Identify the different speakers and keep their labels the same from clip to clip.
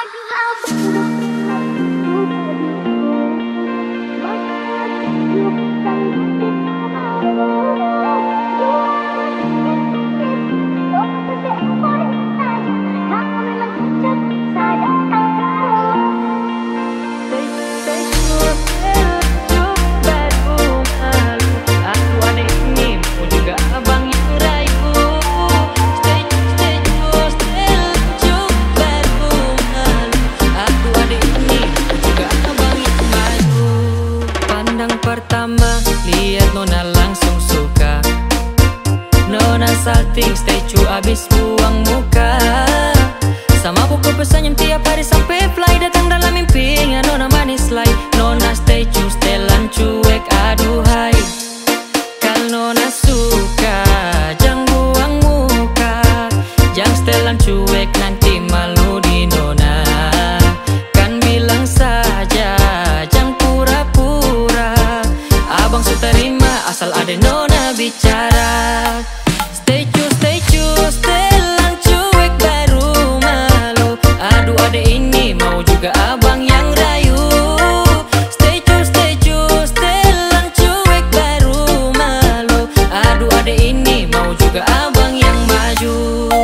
Speaker 1: Pertama lihat Nona langsung suka. Nona salting statue abis buang muka. Sama buku pesan yang tiap hari sampai fly. Datang dalam mimpinya Nona manis lay. Nona statue setelan cuek aduhai. Kalau Nona suka jangan buang muka. Jangan setelan cuek nanti malu di Nona. Kan bilang saja jangan pura-pura. Abang su terima asal ada Nona bicara. Statue, setelan cuek baru malu. Aduh adek ini mau juga abang yang rayu. Statue, setelan cuek baru malu. Aduh adek ini mau juga abang yang maju.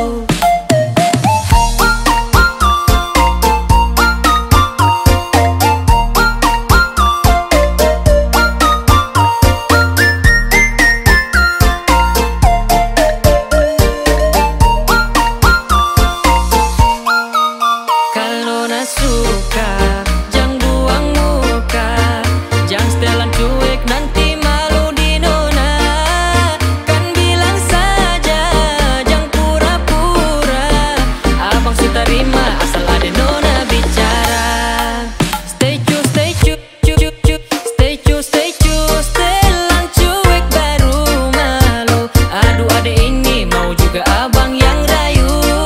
Speaker 1: Suka jangan buang muka. Jangan setelan cuek nanti malu di Nona. Kan bilang saja jangan pura-pura. Abang su terima asal ada Nona bicara. Statue, setelan cuek baru malu. Aduh adek ini mau juga abang yang rayu.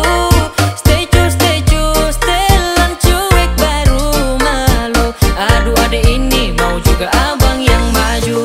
Speaker 1: Ini mau juga abang yang maju.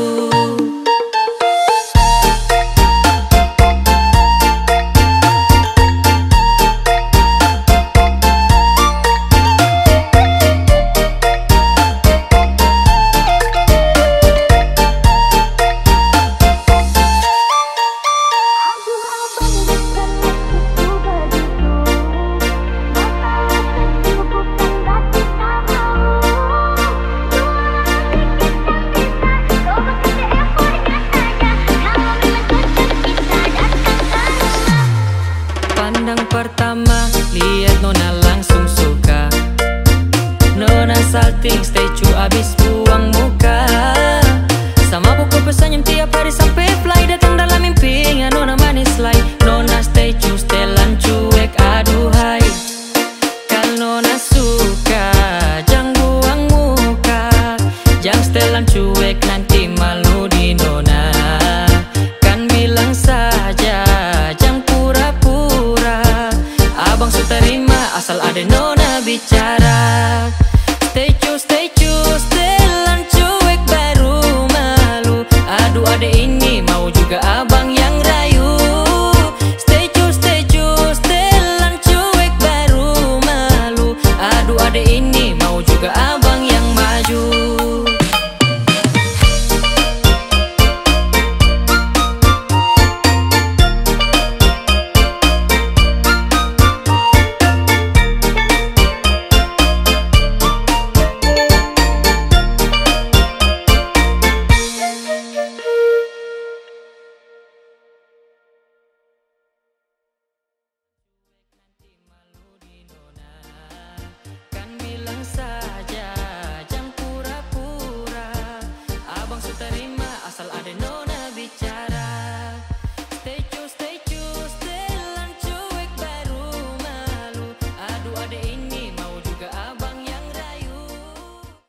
Speaker 1: Pertama lihat Nona langsung suka. Nona salting statue abis buang muka. Sama buku pesan yang tiap hari sampai fly. Datang dalam mimpinya Nona manis lay. Nona statue setelan cuek aduhai. Kalau Nona suka jangan buang muka. Jangan setelan cuek nanti malu di Nona. Kan bilang saja jangan pura-pura. Abang su terima asal ada Nona bicara. Statue, setelan cuek baru malu. Aduh adek ini mau juga abang